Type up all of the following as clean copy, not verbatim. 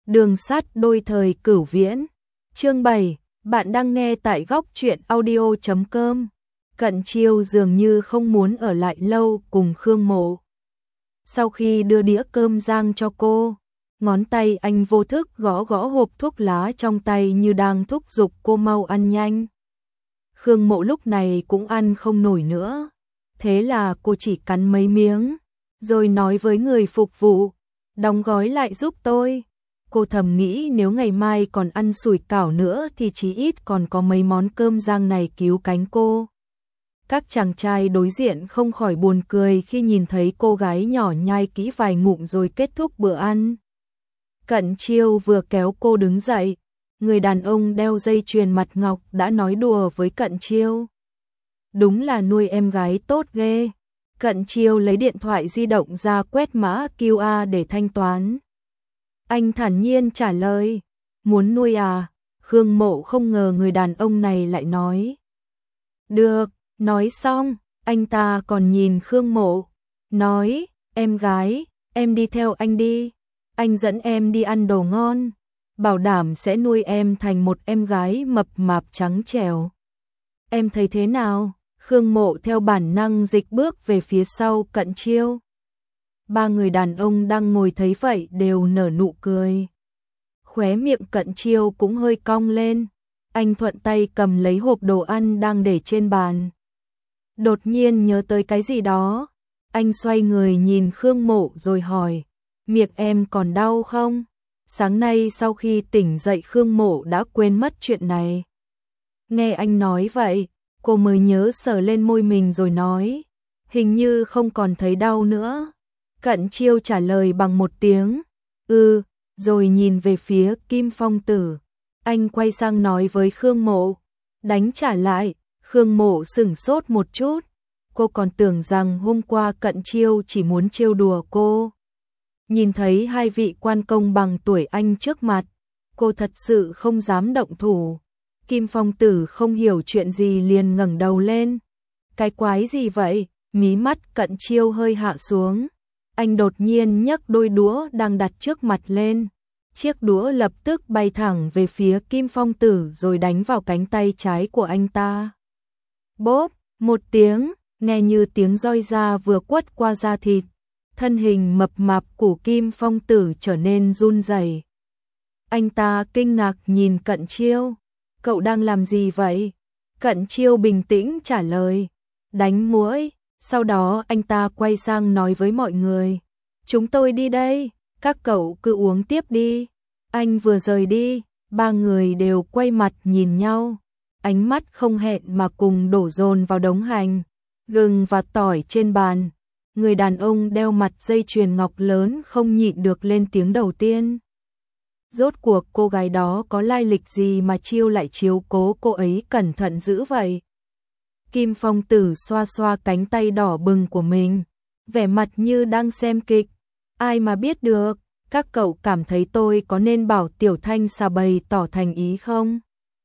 Đường sắt đôi thời Cửu Viễn. Chương 7, bạn đang nghe tại góc truyện audio.com. Cận Chiêu dường như không muốn ở lại lâu cùng Khương Mộ. Sau khi đưa đĩa cơm rang cho cô, ngón tay anh vô thức gõ gõ hộp thuốc lá trong tay như đang thúc giục cô mau ăn nhanh. Khương Mộ lúc này cũng ăn không nổi nữa, thế là cô chỉ cắn mấy miếng, rồi nói với người phục vụ, đóng gói lại giúp tôi. Cô thầm nghĩ nếu ngày mai còn ăn sủi cảo nữa thì chí ít còn có mấy món cơm rang này cứu cánh cô. Các chàng trai đối diện không khỏi buồn cười khi nhìn thấy cô gái nhỏ nhai kỹ vài ngụm rồi kết thúc bữa ăn. Cận Chiêu vừa kéo cô đứng dậy, người đàn ông đeo dây chuyền mặt ngọc đã nói đùa với Cận Chiêu. Đúng là nuôi em gái tốt ghê. Cận Chiêu lấy điện thoại di động ra quét mã QR để thanh toán. Anh thản nhiên trả lời, muốn nuôi à? Khương Mộ không ngờ người đàn ông này lại nói. Được, nói xong, anh ta còn nhìn Khương Mộ, nói, em gái, em đi theo anh đi, anh dẫn em đi ăn đồ ngon, bảo đảm sẽ nuôi em thành một em gái mập mạp trắng trẻo. Em thấy thế nào? Khương Mộ theo bản năng dịch bước về phía sau Cận Chiêu. Ba người đàn ông đang ngồi thấy vậy đều nở nụ cười. Khóe miệng Cận Chiêu cũng hơi cong lên. Anh thuận tay cầm lấy hộp đồ ăn đang để trên bàn. Đột nhiên nhớ tới cái gì đó. Anh xoay người nhìn Khương Mộ rồi hỏi, miệng em còn đau không? Sáng nay sau khi tỉnh dậy Khương Mộ đã quên mất chuyện này. Nghe anh nói vậy, cô mới nhớ sờ lên môi mình rồi nói, hình như không còn thấy đau nữa. Cận Chiêu trả lời bằng một tiếng, rồi nhìn về phía Kim Phong Tử. Anh quay sang nói với Khương Mộ, đánh trả lại. Khương Mộ sửng sốt một chút, cô còn tưởng rằng hôm qua Cận Chiêu chỉ muốn trêu đùa cô. Nhìn thấy hai vị quan công bằng tuổi anh trước mặt, cô thật sự không dám động thủ. Kim Phong Tử không hiểu chuyện gì liền ngẩng đầu lên. Cái quái gì vậy? Mí mắt Cận Chiêu hơi hạ xuống. Anh đột nhiên nhấc đôi đũa đang đặt trước mặt lên. Chiếc đũa lập tức bay thẳng về phía Kim Phong Tử rồi đánh vào cánh tay trái của anh ta. Bốp, một tiếng, nghe như tiếng roi da vừa quất qua da thịt. Thân hình mập mạp của Kim Phong Tử trở nên run rẩy. Anh ta kinh ngạc nhìn Cận Chiêu. Cậu đang làm gì vậy? Cận Chiêu bình tĩnh trả lời, đánh muỗi. Sau đó anh ta quay sang nói với mọi người, chúng tôi đi đây, các cậu cứ uống tiếp đi. Anh vừa rời đi, ba người đều quay mặt nhìn nhau, ánh mắt không hẹn mà cùng đổ dồn vào đống hành, gừng và tỏi trên bàn. Người đàn ông đeo mặt dây chuyền ngọc lớn không nhịn được lên tiếng đầu tiên. Rốt cuộc cô gái đó có lai lịch gì mà Chiêu lại chiếu cố cô ấy cẩn thận dữ vậy? Kim Phong Tử xoa xoa cánh tay đỏ bừng của mình, vẻ mặt như đang xem kịch. Ai mà biết được, các cậu cảm thấy tôi có nên bảo Tiểu Thanh xà bày tỏ thành ý không?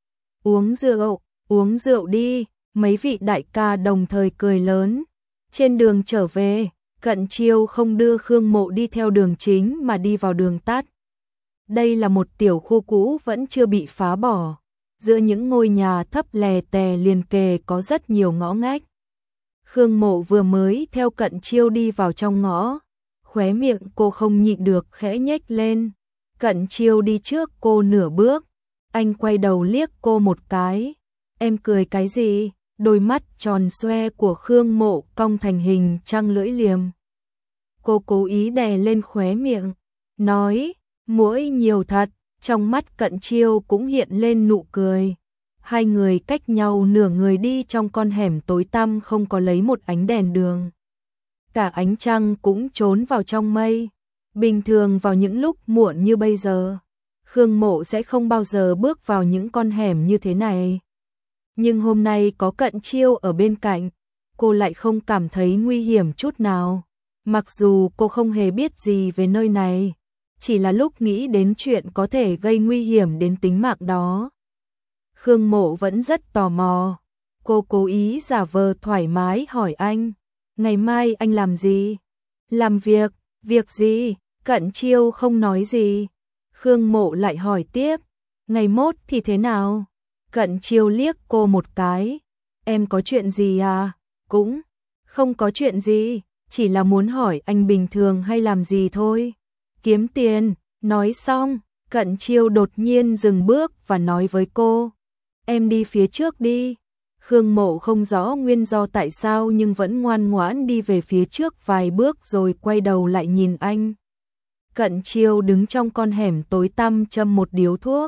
Uống rượu đi, mấy vị đại ca đồng thời cười lớn. Trên đường trở về, Cận Chiêu không đưa Khương Mộ đi theo đường chính mà đi vào đường tắt. Đây là một tiểu khu cũ vẫn chưa bị phá bỏ. Giữa những ngôi nhà thấp lè tè liền kề có rất nhiều ngõ ngách. Khương Mộ vừa mới theo Cận Chiêu đi vào trong ngõ, khóe miệng cô không nhịn được khẽ nhếch lên. Cận Chiêu đi trước cô nửa bước, anh quay đầu liếc cô một cái. Em cười cái gì? Đôi mắt tròn xoe của Khương Mộ cong thành hình trăng lưỡi liềm. Cô cố ý đè lên khóe miệng, nói, muỗi nhiều thật. Trong mắt Cận Chiêu cũng hiện lên nụ cười. Hai người cách nhau nửa người đi trong con hẻm tối tăm không có lấy một ánh đèn đường. Cả ánh trăng cũng trốn vào trong mây. Bình thường vào những lúc muộn như bây giờ, Khương Mộ sẽ không bao giờ bước vào những con hẻm như thế này. Nhưng hôm nay có Cận Chiêu ở bên cạnh, cô lại không cảm thấy nguy hiểm chút nào. Mặc dù cô không hề biết gì về nơi này, chỉ là lúc nghĩ đến chuyện có thể gây nguy hiểm đến tính mạng đó. Khương Mộ vẫn rất tò mò. Cô cố ý giả vờ thoải mái hỏi anh, ngày mai anh làm gì? Làm việc, việc gì? Cận Chiêu không nói gì. Khương Mộ lại hỏi tiếp, ngày mốt thì thế nào? Cận Chiêu liếc cô một cái, em có chuyện gì à? Cũng không có chuyện gì, chỉ là muốn hỏi anh bình thường hay làm gì thôi. Kiếm tiền. Nói xong, Cận Chiêu đột nhiên dừng bước và nói với cô, em đi phía trước đi. Khương Mộ không rõ nguyên do tại sao nhưng vẫn ngoan ngoãn đi về phía trước vài bước rồi quay đầu lại nhìn anh. Cận Chiêu đứng trong con hẻm tối tăm châm một điếu thuốc.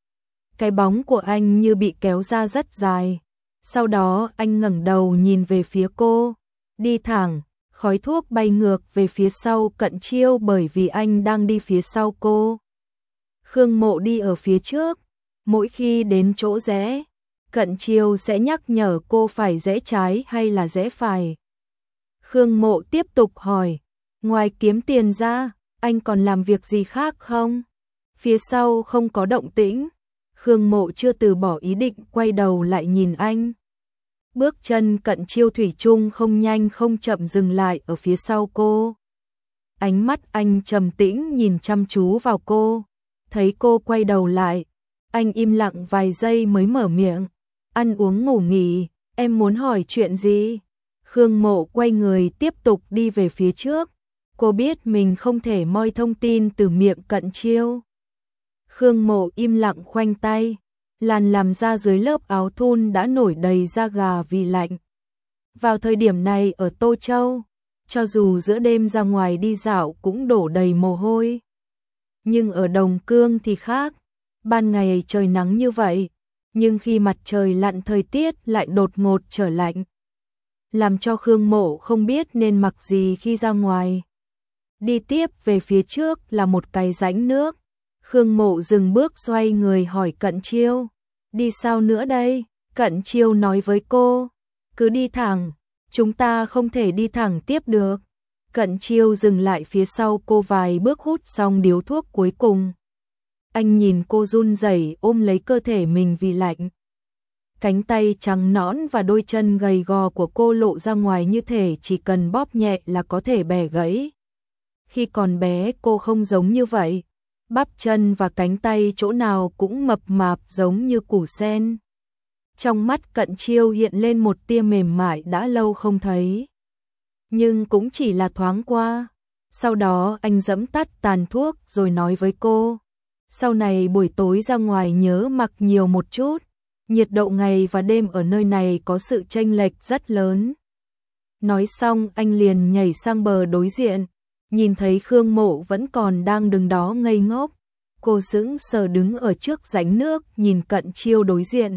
Cái bóng của anh như bị kéo ra rất dài. Sau đó anh ngẩng đầu nhìn về phía cô, đi thẳng, khói thuốc bay ngược về phía sau Cận Chiêu bởi vì anh đang đi phía sau cô. Khương Mộ đi ở phía trước, mỗi khi đến chỗ rẽ, Cận Chiêu sẽ nhắc nhở cô phải rẽ trái hay là rẽ phải. Khương Mộ tiếp tục hỏi, ngoài kiếm tiền ra, anh còn làm việc gì khác không? Phía sau không có động tĩnh, Khương Mộ chưa từ bỏ ý định quay đầu lại nhìn anh. Bước chân Cận Chiêu thủy chung không nhanh không chậm dừng lại ở phía sau cô. Ánh mắt anh trầm tĩnh nhìn chăm chú vào cô, thấy cô quay đầu lại, anh im lặng vài giây mới mở miệng, ăn uống ngủ nghỉ, em muốn hỏi chuyện gì? Khương Mộ quay người tiếp tục đi về phía trước, cô biết mình không thể moi thông tin từ miệng Cận Chiêu. Khương Mộ im lặng khoanh tay, làn làm da dưới lớp áo thun đã nổi đầy da gà vì lạnh. Vào thời điểm này ở Tô Châu, cho dù giữa đêm ra ngoài đi dạo cũng đổ đầy mồ hôi. Nhưng ở Đồng Cương thì khác, ban ngày trời nắng như vậy, nhưng khi mặt trời lặn thời tiết lại đột ngột trở lạnh. Làm cho Khương Mộ không biết nên mặc gì khi ra ngoài. Đi tiếp về phía trước là một cái rãnh nước. Khương Mộ dừng bước xoay người hỏi Cận Chiêu, đi sao nữa đây? Cận Chiêu nói với cô, cứ đi thẳng, chúng ta không thể đi thẳng tiếp được. Cận Chiêu dừng lại phía sau cô vài bước hút xong điếu thuốc cuối cùng. Anh nhìn cô run rẩy ôm lấy cơ thể mình vì lạnh. Cánh tay trắng nõn và đôi chân gầy gò của cô lộ ra ngoài như thể chỉ cần bóp nhẹ là có thể bẻ gãy. Khi còn bé cô không giống như vậy. Bắp chân và cánh tay chỗ nào cũng mập mạp giống như củ sen. Trong mắt Cận Chiêu hiện lên một tia mềm mại đã lâu không thấy. Nhưng cũng chỉ là thoáng qua. Sau đó anh giẫm tắt tàn thuốc rồi nói với cô, sau này buổi tối ra ngoài nhớ mặc nhiều một chút. Nhiệt độ ngày và đêm ở nơi này có sự chênh lệch rất lớn. Nói xong anh liền nhảy sang bờ đối diện. Nhìn thấy Khương Mộ vẫn còn đang đứng đó ngây ngốc, cô sững sờ đứng ở trước rãnh nước nhìn Cận Chiêu đối diện.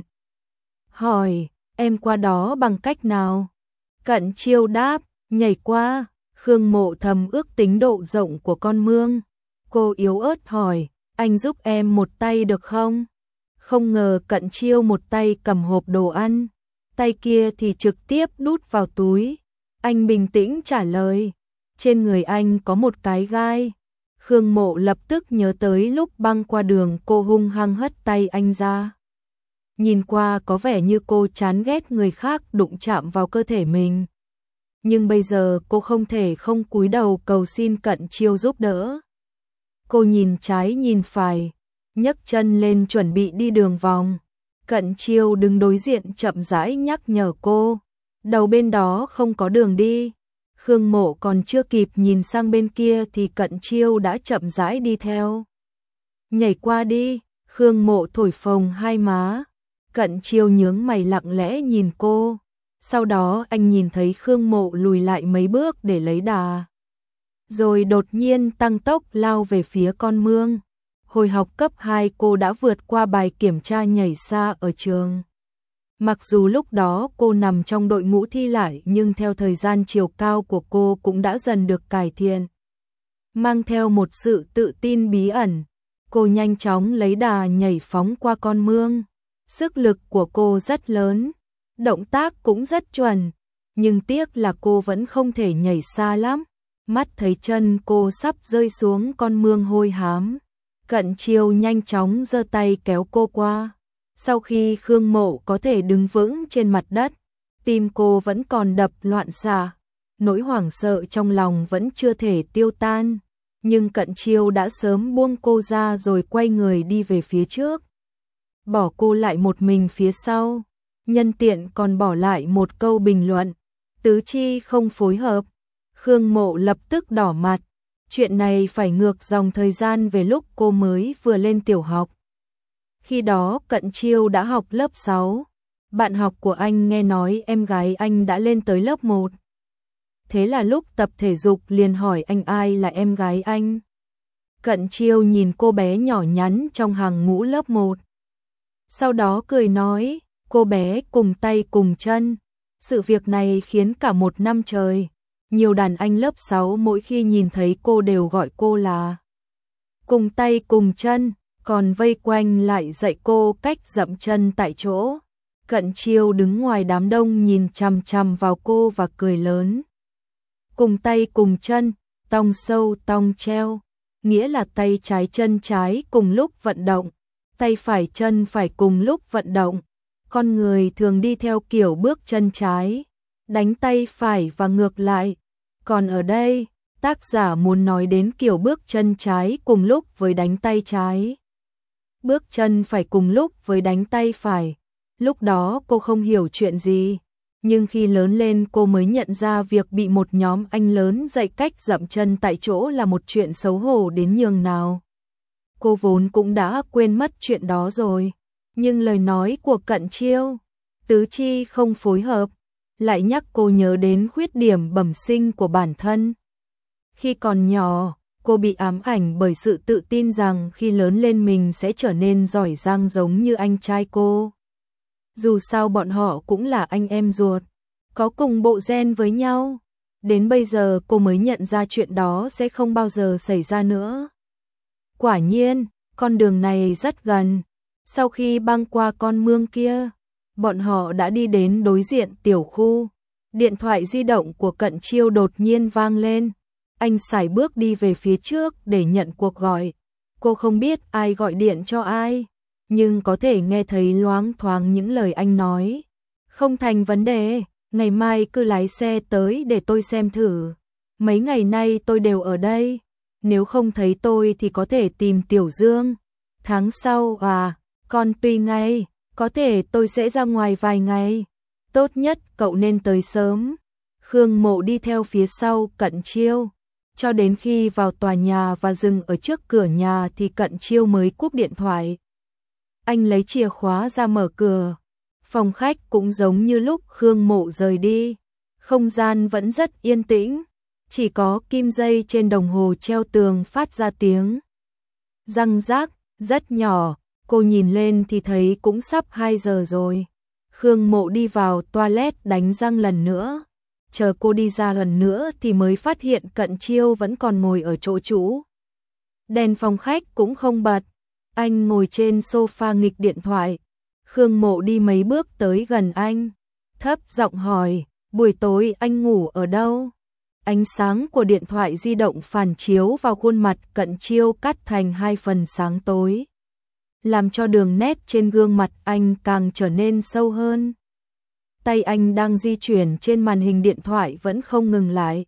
Hỏi, em qua đó bằng cách nào? Cận Chiêu đáp, nhảy qua. Khương Mộ thầm ước tính độ rộng của con mương. Cô yếu ớt hỏi, anh giúp em một tay được không? Không ngờ Cận Chiêu một tay cầm hộp đồ ăn, tay kia thì trực tiếp đút vào túi. Anh bình tĩnh trả lời, trên người anh có một cái gai. Khương Mộ lập tức nhớ tới lúc băng qua đường cô hung hăng hất tay anh ra. Nhìn qua có vẻ như cô chán ghét người khác đụng chạm vào cơ thể mình. Nhưng bây giờ cô không thể không cúi đầu cầu xin Cận Chiêu giúp đỡ. Cô nhìn trái nhìn phải, nhấc chân lên chuẩn bị đi đường vòng. Cận Chiêu đứng đối diện chậm rãi nhắc nhở cô, đầu bên đó không có đường đi. Khương Mộ còn chưa kịp nhìn sang bên kia thì Cận Chiêu đã chậm rãi đi theo. Nhảy qua đi. Khương Mộ thổi phồng hai má. Cận Chiêu nhướng mày lặng lẽ nhìn cô. Sau đó anh nhìn thấy Khương Mộ lùi lại mấy bước để lấy đà, rồi đột nhiên tăng tốc lao về phía con mương. Hồi học cấp 2 cô đã vượt qua bài kiểm tra nhảy xa ở trường. Mặc dù lúc đó cô nằm trong đội ngũ thi lại nhưng theo thời gian chiều cao của cô cũng đã dần được cải thiện. Mang theo một sự tự tin bí ẩn, cô nhanh chóng lấy đà nhảy phóng qua con mương. Sức lực của cô rất lớn, động tác cũng rất chuẩn, nhưng tiếc là cô vẫn không thể nhảy xa lắm. Mắt thấy chân cô sắp rơi xuống con mương hôi hám, Cận Chiêu nhanh chóng giơ tay kéo cô qua. Sau khi Khương Mộ có thể đứng vững trên mặt đất, tim cô vẫn còn đập loạn xạ, nỗi hoảng sợ trong lòng vẫn chưa thể tiêu tan. nhưng Cận Chiêu đã sớm buông cô ra rồi quay người đi về phía trước, bỏ cô lại một mình phía sau, nhân tiện còn bỏ lại một câu bình luận, tứ chi không phối hợp. Khương Mộ lập tức đỏ mặt, chuyện này phải ngược dòng thời gian về lúc cô mới vừa lên tiểu học. Khi đó Cận Chiêu đã học lớp 6, bạn học của anh nghe nói em gái anh đã lên tới lớp 1. Thế là lúc tập thể dục liền hỏi anh ai là em gái anh. Cận Chiêu nhìn cô bé nhỏ nhắn trong hàng ngũ lớp 1. Sau đó cười nói, cô bé cùng tay cùng chân. Sự việc này khiến cả một năm trời, nhiều đàn anh lớp 6 mỗi khi nhìn thấy cô đều gọi cô là cùng tay cùng chân, còn vây quanh lại dạy cô cách dậm chân tại chỗ. Cận Chiêu đứng ngoài đám đông nhìn chằm chằm vào cô và cười lớn. Cùng tay cùng chân, tong sâu tong treo, nghĩa là tay trái chân trái cùng lúc vận động, tay phải chân phải cùng lúc vận động. Con người thường đi theo kiểu bước chân trái, đánh tay phải và ngược lại. Còn ở đây, tác giả muốn nói đến kiểu bước chân trái cùng lúc với đánh tay trái. Bước chân phải cùng lúc với đánh tay phải. Lúc đó cô không hiểu chuyện gì, nhưng khi lớn lên cô mới nhận ra việc bị một nhóm anh lớn dạy cách dậm chân tại chỗ là một chuyện xấu hổ đến nhường nào. Cô vốn cũng đã quên mất chuyện đó rồi, nhưng lời nói của Cận Chiêu, tứ chi không phối hợp, lại nhắc cô nhớ đến khuyết điểm bẩm sinh của bản thân. Khi còn nhỏ, cô bị ám ảnh bởi sự tự tin rằng khi lớn lên mình sẽ trở nên giỏi giang giống như anh trai cô. Dù sao bọn họ cũng là anh em ruột, có cùng bộ gen với nhau. Đến bây giờ cô mới nhận ra chuyện đó sẽ không bao giờ xảy ra nữa. Quả nhiên, con đường này rất gần. Sau khi băng qua con mương kia, bọn họ đã đi đến đối diện tiểu khu. Điện thoại di động của Cận Chiêu đột nhiên vang lên. Anh sải bước đi về phía trước để nhận cuộc gọi. Cô không biết ai gọi điện cho ai, nhưng có thể nghe thấy loáng thoáng những lời anh nói. Không thành vấn đề, ngày mai cứ lái xe tới để tôi xem thử. Mấy ngày nay tôi đều ở đây, nếu không thấy tôi thì có thể tìm Tiểu Dương. Tháng sau con tùy ngay, có thể tôi sẽ ra ngoài vài ngày. Tốt nhất cậu nên tới sớm. Khương Mộ đi theo phía sau Cận Chiêu, cho đến khi vào tòa nhà và dừng ở trước cửa nhà thì Cận Chiêu mới cúp điện thoại. Anh lấy chìa khóa ra mở cửa. Phòng khách cũng giống như lúc Khương Mộ rời đi. Không gian vẫn rất yên tĩnh, chỉ có kim dây trên đồng hồ treo tường phát ra tiếng răng rác, rất nhỏ. Cô nhìn lên thì thấy cũng sắp 2 giờ rồi. Khương Mộ đi vào toilet đánh răng lần nữa. Chờ cô đi ra lần nữa thì mới phát hiện Cận Chiêu vẫn còn ngồi ở chỗ cũ. Đèn phòng khách cũng không bật. Anh ngồi trên sofa nghịch điện thoại. Khương Mộ đi mấy bước tới gần anh, thấp giọng hỏi, buổi tối anh ngủ ở đâu? Ánh sáng của điện thoại di động phản chiếu vào khuôn mặt Cận Chiêu cắt thành 2 phần sáng tối, làm cho đường nét trên gương mặt anh càng trở nên sâu hơn. Tay anh đang di chuyển trên màn hình điện thoại vẫn không ngừng lại.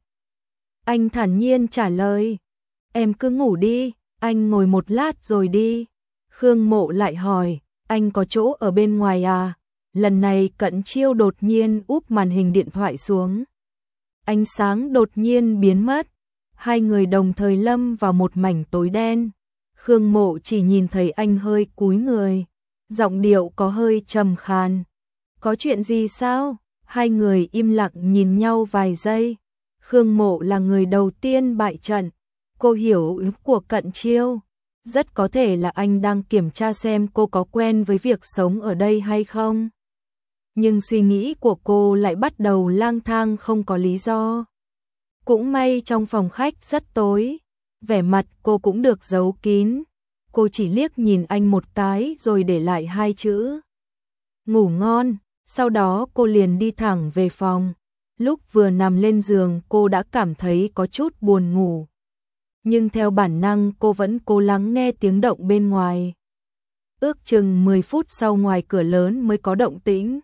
Anh thản nhiên trả lời, em cứ ngủ đi, anh ngồi một lát rồi đi. Khương Mộ lại hỏi, anh có chỗ ở bên ngoài à? Lần này Cận Chiêu đột nhiên úp màn hình điện thoại xuống. Ánh sáng đột nhiên biến mất. Hai người đồng thời lâm vào một mảnh tối đen. Khương Mộ chỉ nhìn thấy anh hơi cúi người, giọng điệu có hơi trầm khàn. Có chuyện gì sao? Hai người im lặng nhìn nhau vài giây. Khương Mộ là người đầu tiên bại trận. Cô hiểu ý của Cận Chiêu. Rất có thể là anh đang kiểm tra xem cô có quen với việc sống ở đây hay không. Nhưng suy nghĩ của cô lại bắt đầu lang thang không có lý do. Cũng may trong phòng khách rất tối, vẻ mặt cô cũng được giấu kín. Cô chỉ liếc nhìn anh một cái rồi để lại 2 chữ ngủ ngon. Sau đó cô liền đi thẳng về phòng. Lúc vừa nằm lên giường cô đã cảm thấy có chút buồn ngủ. Nhưng theo bản năng cô vẫn cố lắng nghe tiếng động bên ngoài. Ước chừng 10 phút sau ngoài cửa lớn mới có động tĩnh.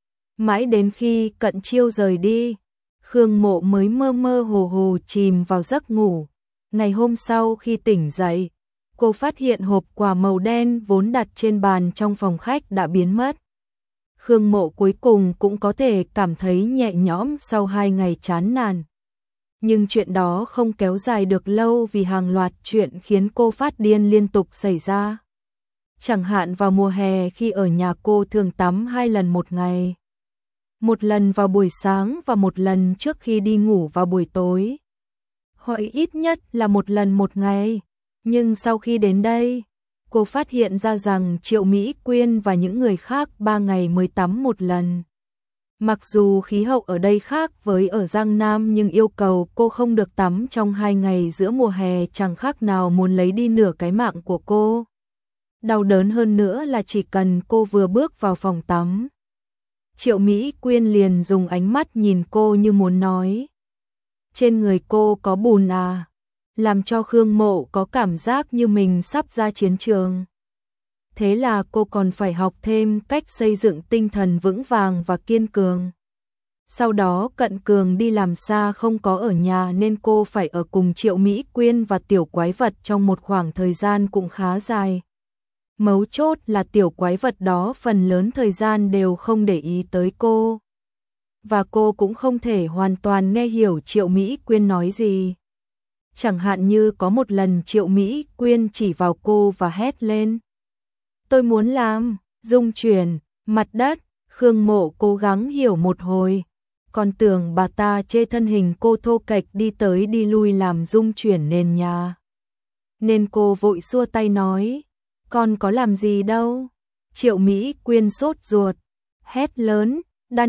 Mãi đến khi Cận Chiêu rời đi, Khương Mộ mới mơ mơ hồ hồ chìm vào giấc ngủ. Ngày hôm sau khi tỉnh dậy, cô phát hiện hộp quà màu đen vốn đặt trên bàn trong phòng khách đã biến mất. Khương Mộ cuối cùng cũng có thể cảm thấy nhẹ nhõm sau 2 ngày chán nản. Nhưng chuyện đó không kéo dài được lâu vì hàng loạt chuyện khiến cô phát điên liên tục xảy ra. Chẳng hạn vào mùa hè khi ở nhà cô thường tắm 2 lần một ngày. Một lần vào buổi sáng và một lần trước khi đi ngủ vào buổi tối. Hoặc ít nhất là một lần một ngày. Nhưng sau khi đến đây, cô phát hiện ra rằng Triệu Mỹ Quyên và những người khác 3 ngày mới tắm một lần. Mặc dù khí hậu ở đây khác với ở Giang Nam nhưng yêu cầu cô không được tắm trong 2 ngày giữa mùa hè chẳng khác nào muốn lấy đi nửa cái mạng của cô. Đau đớn hơn nữa là chỉ cần cô vừa bước vào phòng tắm, Triệu Mỹ Quyên liền dùng ánh mắt nhìn cô như muốn nói: trên người cô có bùn à? Làm cho Khương Mộ có cảm giác như mình sắp ra chiến trường. Thế là cô còn phải học thêm cách xây dựng tinh thần vững vàng và kiên cường. Sau đó Cận Cường đi làm xa không có ở nhà nên cô phải ở cùng Triệu Mỹ Quyên và tiểu quái vật trong một khoảng thời gian cũng khá dài. Mấu chốt là tiểu quái vật đó phần lớn thời gian đều không để ý tới cô. Và cô cũng không thể hoàn toàn nghe hiểu Triệu Mỹ Quyên nói gì. Chẳng hạn như có một lần Triệu Mỹ Quyên chỉ vào cô và hét lên: tôi muốn làm dung chuyển mặt đất. Khương Mộ cố gắng hiểu một hồi, còn tưởng bà ta chê thân hình cô thô kệch đi tới đi lui làm dung chuyển nền nhà. Nên cô vội xua tay nói: con có làm gì đâu. Triệu Mỹ Quyên sốt ruột, hét lớn: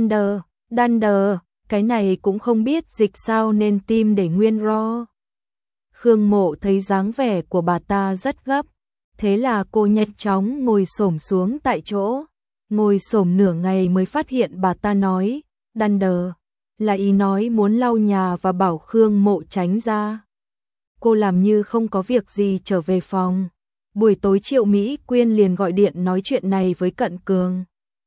đan đờ, cái này cũng không biết dịch sao nên tim để nguyên ro. Khương Mộ thấy dáng vẻ của bà ta rất gấp, thế là cô nhanh chóng ngồi xổm xuống tại chỗ. Ngồi xổm nửa ngày mới phát hiện bà ta nói đan đờ là ý nói muốn lau nhà và bảo Khương Mộ tránh ra. Cô làm như không có việc gì trở về phòng. Buổi tối Triệu Mỹ Quyên liền gọi điện nói chuyện này với Cận Cường.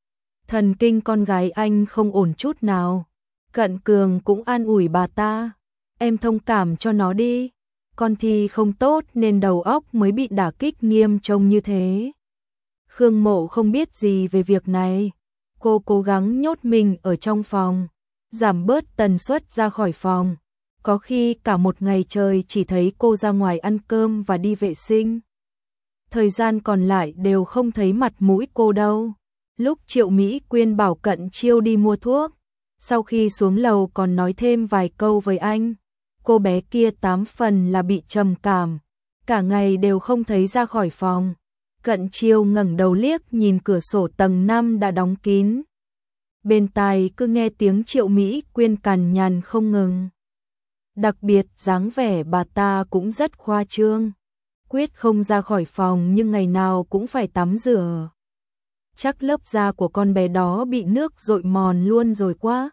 Thần kinh con gái anh không ổn chút nào. Cận Cường cũng an ủi bà ta: em thông cảm cho nó đi, con thì không tốt nên đầu óc mới bị đả kích nghiêm trọng như thế. Khương Mộ không biết gì về việc này. Cô cố gắng nhốt mình ở trong phòng, giảm bớt tần suất ra khỏi phòng. Có khi cả một ngày trời chỉ thấy cô ra ngoài ăn cơm và đi vệ sinh. Thời gian còn lại đều không thấy mặt mũi cô đâu. Lúc Triệu Mỹ Quyên bảo Cận Chiêu đi mua thuốc, sau khi xuống lầu còn nói thêm vài câu với anh. Cô bé kia 8 phần là bị trầm cảm, cả ngày đều không thấy ra khỏi phòng. Cận Chiêu ngẩng đầu liếc nhìn cửa sổ tầng 5 đã đóng kín. Bên tai cứ nghe tiếng Triệu Mỹ Quyên cằn nhằn không ngừng. Đặc biệt dáng vẻ bà ta cũng rất khoa trương. Quyết không ra khỏi phòng nhưng ngày nào cũng phải tắm rửa. Chắc lớp da của con bé đó bị nước dội mòn luôn rồi quá.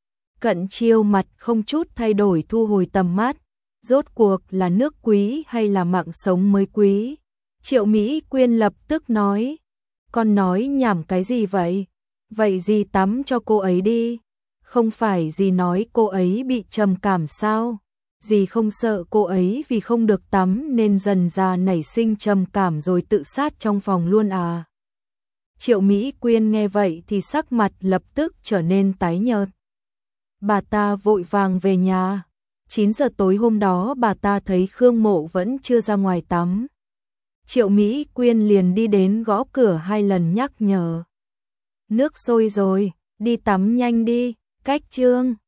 Cận Chiêu mặt không chút thay đổi thu hồi tầm mắt. Rốt cuộc là nước quý hay là mạng sống mới quý? Triệu Mỹ Quyên lập tức nói: con nói nhảm cái gì vậy? Vậy dì tắm cho cô ấy đi. Không phải dì nói cô ấy bị trầm cảm sao? Dì không sợ cô ấy vì không được tắm nên dần ra nảy sinh trầm cảm rồi tự sát trong phòng luôn à? Triệu Mỹ Quyên nghe vậy thì sắc mặt lập tức trở nên tái nhợt. Bà ta vội vàng về nhà. 9 giờ tối hôm đó bà ta thấy Khương Mộ vẫn chưa ra ngoài tắm. Triệu Mỹ Quyên liền đi đến gõ cửa 2 lần nhắc nhở. Nước sôi rồi, đi tắm nhanh đi, cách chương.